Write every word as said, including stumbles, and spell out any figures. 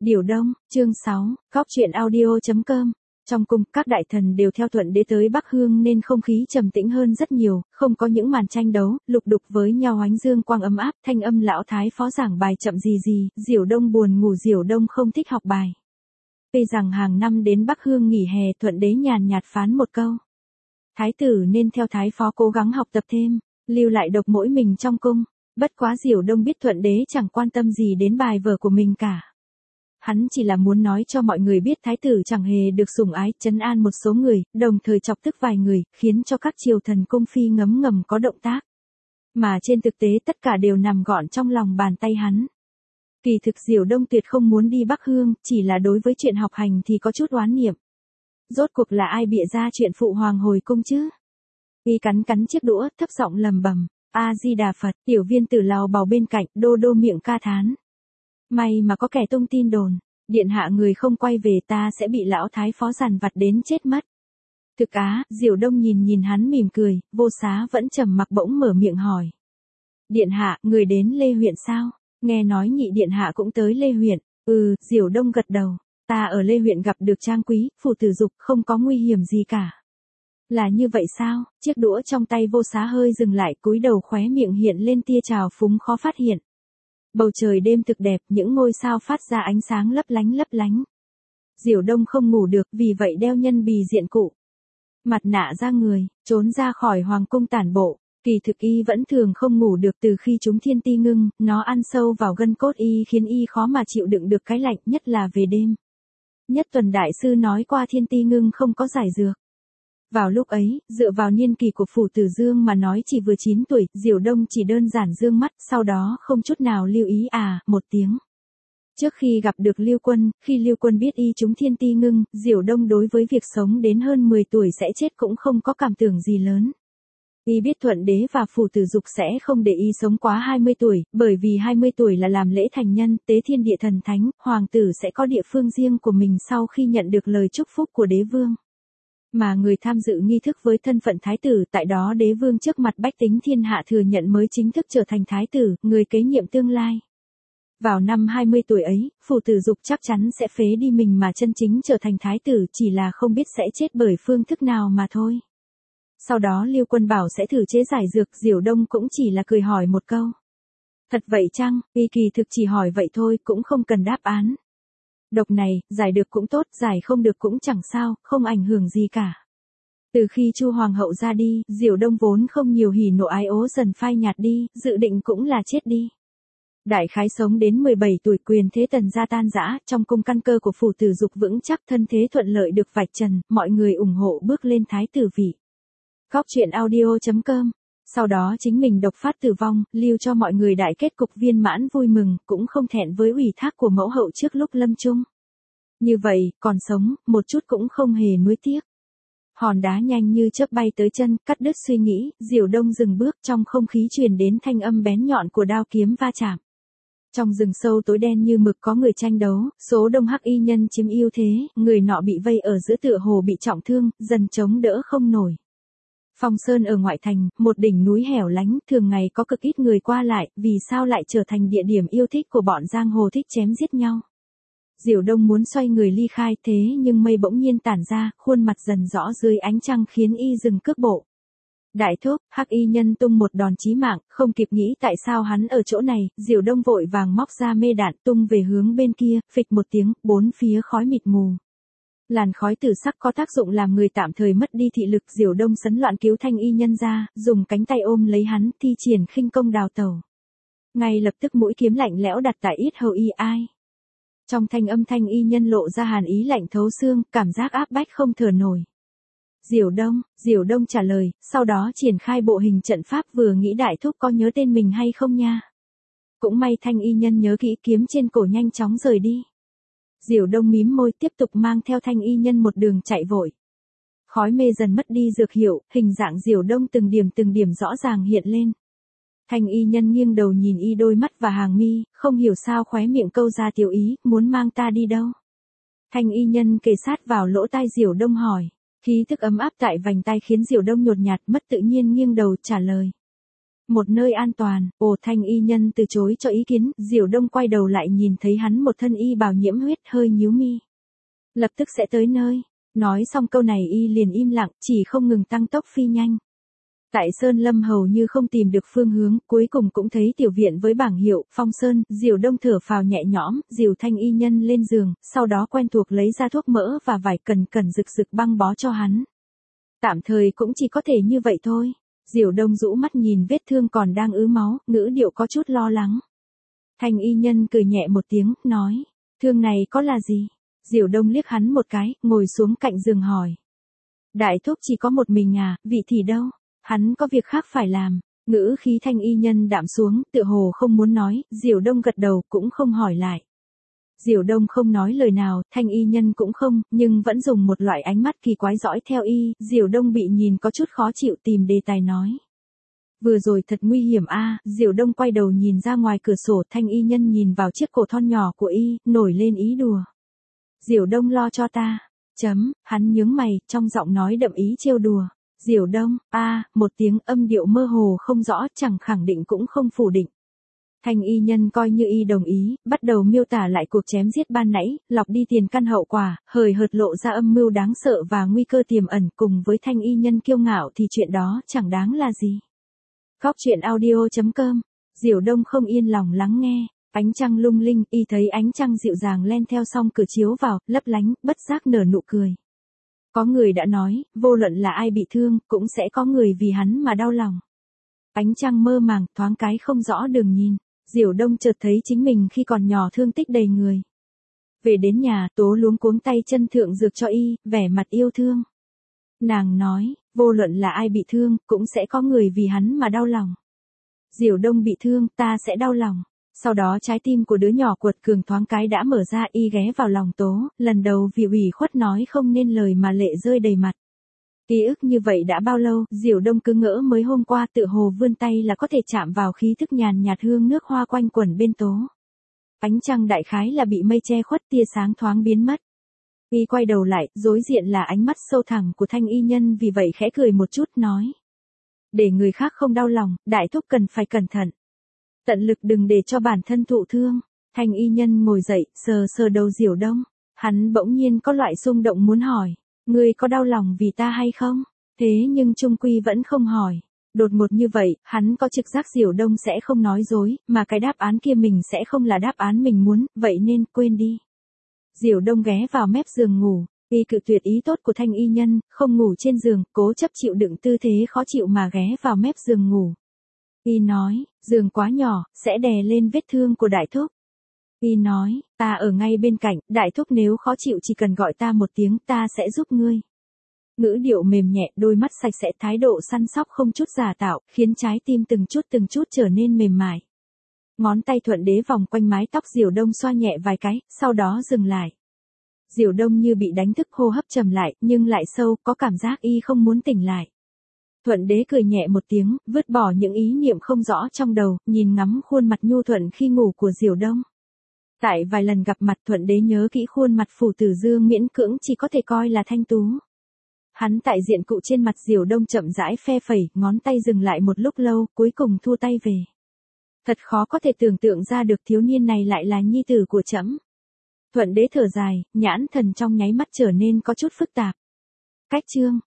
Điều Đông, chương sáu, Góc truyện audio.com. Trong cung, các đại thần đều theo thuận đế tới Bắc Hương nên không khí trầm tĩnh hơn rất nhiều, không có những màn tranh đấu, lục đục với nhau ánh dương quang ấm áp, thanh âm lão thái phó giảng bài chậm gì gì, Diểu Đông buồn ngủ Diểu Đông không thích học bài. Tuy rằng hàng năm đến Bắc Hương nghỉ hè thuận đế nhàn nhạt phán một câu. Thái tử nên theo thái phó cố gắng học tập thêm, lưu lại độc mỗi mình trong cung, bất quá Diểu Đông biết thuận đế chẳng quan tâm gì đến bài vở của mình cả. Hắn chỉ là muốn nói cho mọi người biết thái tử chẳng hề được sủng ái, trấn an một số người, đồng thời chọc tức vài người, khiến cho các triều thần cung phi ngấm ngầm có động tác. Mà trên thực tế tất cả đều nằm gọn trong lòng bàn tay hắn. Kỳ thực Diểu Đông tuyệt không muốn đi Bắc Hương, chỉ là đối với chuyện học hành thì có chút oán niệm. Rốt cuộc là ai bịa ra chuyện phụ hoàng hồi cung chứ? Y cắn cắn chiếc đũa, thấp giọng lầm bầm, A-di-đà Phật, tiểu viên tử lào bào bên cạnh, đô đô miệng ca thán. May mà có kẻ tung tin đồn, điện hạ người không quay về ta sẽ bị lão thái phó giàn vặt đến chết mất. Thực á, Diểu Đông nhìn nhìn hắn mỉm cười, Vô Xá vẫn trầm mặc bỗng mở miệng hỏi. Điện hạ, người đến Lê huyện sao? Nghe nói nhị điện hạ cũng tới Lê huyện. Ừ, Diểu Đông gật đầu. Ta ở Lê huyện gặp được Trang Quý, phủ tử dục, không có nguy hiểm gì cả. Là như vậy sao? Chiếc đũa trong tay Vô Xá hơi dừng lại, cúi đầu khóe miệng hiện lên tia trào phúng khó phát hiện. Bầu trời đêm thực đẹp, những ngôi sao phát ra ánh sáng lấp lánh lấp lánh. Diểu Đông không ngủ được, vì vậy đeo nhân bì diện cụ. Mặt nạ ra người, trốn ra khỏi hoàng cung tản bộ. Kỳ thực y vẫn thường không ngủ được từ khi chúng thiên ti ngưng, nó ăn sâu vào gân cốt y khiến y khó mà chịu đựng được cái lạnh, nhất là về đêm. Nhất Tuần đại sư nói qua thiên ti ngưng không có giải dược. Vào lúc ấy, dựa vào niên kỳ của phủ Tử Dương mà nói chỉ vừa chín tuổi, Diểu Đông chỉ đơn giản dương mắt, sau đó không chút nào lưu ý à, một tiếng. Trước khi gặp được Lưu Quân, khi Lưu Quân biết y trúng thiên ti ngưng, Diểu Đông đối với việc sống đến hơn mười tuổi sẽ chết cũng không có cảm tưởng gì lớn. Y biết thuận đế và phủ tử dục sẽ không để y sống quá hai mươi tuổi, bởi vì hai mươi tuổi là làm lễ thành nhân, tế thiên địa thần thánh, hoàng tử sẽ có địa phương riêng của mình sau khi nhận được lời chúc phúc của đế vương. Mà người tham dự nghi thức với thân phận thái tử, tại đó đế vương trước mặt bách tính thiên hạ thừa nhận mới chính thức trở thành thái tử, người kế nhiệm tương lai. Vào năm hai mươi tuổi ấy, phủ tử dục chắc chắn sẽ phế đi mình mà chân chính trở thành thái tử, chỉ là không biết sẽ chết bởi phương thức nào mà thôi. Sau đó Lưu Quân bảo sẽ thử chế giải dược, Diểu Đông cũng chỉ là cười hỏi một câu. Thật vậy chăng? Y kỳ thực chỉ hỏi vậy thôi, cũng không cần đáp án. Độc này, giải được cũng tốt, giải không được cũng chẳng sao, không ảnh hưởng gì cả. Từ khi Chu hoàng hậu ra đi, Diểu Đông vốn không nhiều hỉ nộ ái ố dần phai nhạt đi, dự định cũng là chết đi. Đại khái sống đến mười bảy tuổi quyền thế tần gia tan rã, trong cung căn cơ của phủ tử dục vững chắc, thân thế thuận lợi được vạch trần, mọi người ủng hộ bước lên thái tử vị. Góc truyện audio.com. Sau đó chính mình độc phát tử vong, lưu cho mọi người đại kết cục viên mãn vui mừng, cũng không thẹn với ủy thác của mẫu hậu trước lúc lâm chung. Như vậy, còn sống, một chút cũng không hề nuối tiếc. Hòn đá nhanh như chớp bay tới chân, cắt đứt suy nghĩ, Diểu Đông dừng bước, trong không khí truyền đến thanh âm bén nhọn của đao kiếm va chạm. Trong rừng sâu tối đen như mực có người tranh đấu, số đông hắc y nhân chiếm ưu thế, người nọ bị vây ở giữa tựa hồ bị trọng thương, dần chống đỡ không nổi. Phong Sơn ở ngoại thành, một đỉnh núi hẻo lánh, thường ngày có cực ít người qua lại, vì sao lại trở thành địa điểm yêu thích của bọn giang hồ thích chém giết nhau. Diểu Đông muốn xoay người ly khai thế nhưng mây bỗng nhiên tản ra, khuôn mặt dần rõ dưới ánh trăng khiến y dừng cước bộ. Đại thúc, hắc y nhân tung một đòn chí mạng, không kịp nghĩ tại sao hắn ở chỗ này, Diểu Đông vội vàng móc ra mê đạn tung về hướng bên kia, phịch một tiếng, bốn phía khói mịt mù. Làn khói tử sắc có tác dụng làm người tạm thời mất đi thị lực, Diểu Đông sấn loạn cứu thanh y nhân ra, dùng cánh tay ôm lấy hắn, thi triển khinh công đào tẩu. Ngay lập tức mũi kiếm lạnh lẽo đặt tại yết hầu y ai. Trong thanh âm thanh y nhân lộ ra hàn ý lạnh thấu xương, cảm giác áp bách không thở nổi. Diểu Đông, Diểu Đông trả lời, sau đó triển khai bộ hình trận pháp, vừa nghĩ đại thúc có nhớ tên mình hay không nha. Cũng may thanh y nhân nhớ kỹ, kiếm trên cổ nhanh chóng rời đi. Diểu Đông mím môi tiếp tục mang theo thanh y nhân một đường chạy vội. Khói mê dần mất đi dược hiệu, hình dạng Diểu Đông từng điểm từng điểm rõ ràng hiện lên. Thanh y nhân nghiêng đầu nhìn y, đôi mắt và hàng mi, không hiểu sao khóe miệng câu ra tiểu ý, muốn mang ta đi đâu. Thanh y nhân kề sát vào lỗ tai Diểu Đông hỏi, khí thức ấm áp tại vành tai khiến Diểu Đông nhột nhạt mất tự nhiên nghiêng đầu trả lời. một nơi an toàn. Ồ, Thanh y nhân từ chối cho ý kiến, Diều Đông quay đầu lại nhìn thấy hắn một thân y bào nhiễm huyết, hơi nhíu mi. Lập tức sẽ tới nơi. Nói xong câu này y liền im lặng, chỉ không ngừng tăng tốc phi nhanh. Tại Sơn Lâm hầu như không tìm được phương hướng, cuối cùng cũng thấy tiểu viện với bảng hiệu, Phong Sơn. Diều Đông thở phào nhẹ nhõm, dìu Thanh y nhân lên giường, sau đó quen thuộc lấy ra thuốc mỡ và vải cần cần rực rực băng bó cho hắn. Tạm thời cũng chỉ có thể như vậy thôi. Diều Đông rũ mắt nhìn vết thương còn đang ứ máu, ngữ điệu có chút lo lắng. Thanh y nhân cười nhẹ một tiếng, nói, thương này có là gì? Diều Đông liếc hắn một cái, ngồi xuống cạnh giường hỏi. Đại thúc chỉ có một mình à, vị thì đâu? Hắn có việc khác phải làm. Ngữ khí thanh y nhân đạm xuống, tựa hồ không muốn nói, Diều Đông gật đầu cũng không hỏi lại. Diều Đông không nói lời nào, thanh y nhân cũng không, nhưng vẫn dùng một loại ánh mắt kỳ quái dõi theo y. Diều Đông bị nhìn có chút khó chịu, tìm đề tài nói. Vừa rồi thật nguy hiểm a. À. Diều Đông quay đầu nhìn ra ngoài cửa sổ, thanh y nhân nhìn vào chiếc cổ thon nhỏ của y, nổi lên ý đùa. Diều Đông lo cho ta. Chấm, hắn nhướng mày, trong giọng nói đậm ý trêu đùa. Diều Đông, a, à, một tiếng âm điệu mơ hồ không rõ, chẳng khẳng định cũng không phủ định. Thanh y nhân coi như y đồng ý, bắt đầu miêu tả lại cuộc chém giết ban nãy, lọc đi tiền căn hậu quả, hời hợt lộ ra âm mưu đáng sợ và nguy cơ tiềm ẩn. Cùng với thanh y nhân kiêu ngạo thì chuyện đó chẳng đáng là gì. Góc truyện audio chấm com. Diều Đông không yên lòng lắng nghe. Ánh trăng lung linh, y thấy ánh trăng dịu dàng len theo song cửa chiếu vào, lấp lánh, bất giác nở nụ cười. Có người đã nói, vô luận là ai bị thương, cũng sẽ có người vì hắn mà đau lòng. Ánh trăng mơ màng, thoáng cái không rõ đường nhìn. Diều Đông chợt thấy chính mình khi còn nhỏ thương tích đầy người. Về đến nhà, Tố luống cuống tay chân thượng dược cho y, vẻ mặt yêu thương. Nàng nói, vô luận là ai bị thương, cũng sẽ có người vì hắn mà đau lòng. Diều Đông bị thương, ta sẽ đau lòng. Sau đó trái tim của đứa nhỏ quật cường thoáng cái đã mở ra, y ghé vào lòng Tố, lần đầu vì ủy khuất nói không nên lời mà lệ rơi đầy mặt. Ký ức như vậy đã bao lâu, Diều Đông cứ ngỡ mới hôm qua tự hồ vươn tay là có thể chạm vào khí thức nhàn nhạt hương nước hoa quanh quẩn bên Tố. Ánh trăng đại khái là bị mây che khuất, tia sáng thoáng biến mất. Y quay đầu lại, đối diện là ánh mắt sâu thẳm của thanh y nhân, vì vậy khẽ cười một chút nói. Để người khác không đau lòng, đại thúc cần phải cẩn thận. Tận lực đừng để cho bản thân thụ thương. Thanh y nhân ngồi dậy, sờ sờ đầu Diều Đông. Hắn bỗng nhiên có loại xung động muốn hỏi. Ngươi có đau lòng vì ta hay không? Thế nhưng chung quy vẫn không hỏi. Đột ngột như vậy, hắn có trực giác Diều Đông sẽ không nói dối, mà cái đáp án kia mình sẽ không là đáp án mình muốn, vậy nên quên đi. Diều Đông ghé vào mép giường ngủ. Y cự tuyệt ý tốt của thanh y nhân, không ngủ trên giường, cố chấp chịu đựng tư thế khó chịu mà ghé vào mép giường ngủ. Y nói, giường quá nhỏ, sẽ đè lên vết thương của đại thúc. Y nói, ta ở ngay bên cạnh, đại thúc nếu khó chịu chỉ cần gọi ta một tiếng, ta sẽ giúp ngươi. Ngữ điệu mềm nhẹ, đôi mắt sạch sẽ, thái độ săn sóc không chút giả tạo, khiến trái tim từng chút từng chút trở nên mềm mại. Ngón tay thuận đế vòng quanh mái tóc Diều Đông xoa nhẹ vài cái, sau đó dừng lại. Diều Đông như bị đánh thức, hô hấp trầm lại, nhưng lại sâu, có cảm giác y không muốn tỉnh lại. Thuận đế cười nhẹ một tiếng, vứt bỏ những ý niệm không rõ trong đầu, nhìn ngắm khuôn mặt nhu thuận khi ngủ của Diều Đông. Tại vài lần gặp mặt, Thuận đế nhớ kỹ khuôn mặt Phủ Tử Dương miễn cưỡng chỉ có thể coi là thanh tú. Hắn tại diện cụ trên mặt Diều Đông chậm rãi phe phẩy, ngón tay dừng lại một lúc lâu, cuối cùng thua tay về. Thật khó có thể tưởng tượng ra được thiếu niên này lại là nhi tử của trẫm. Thuận đế thở dài, nhãn thần trong nháy mắt trở nên có chút phức tạp. Cách chương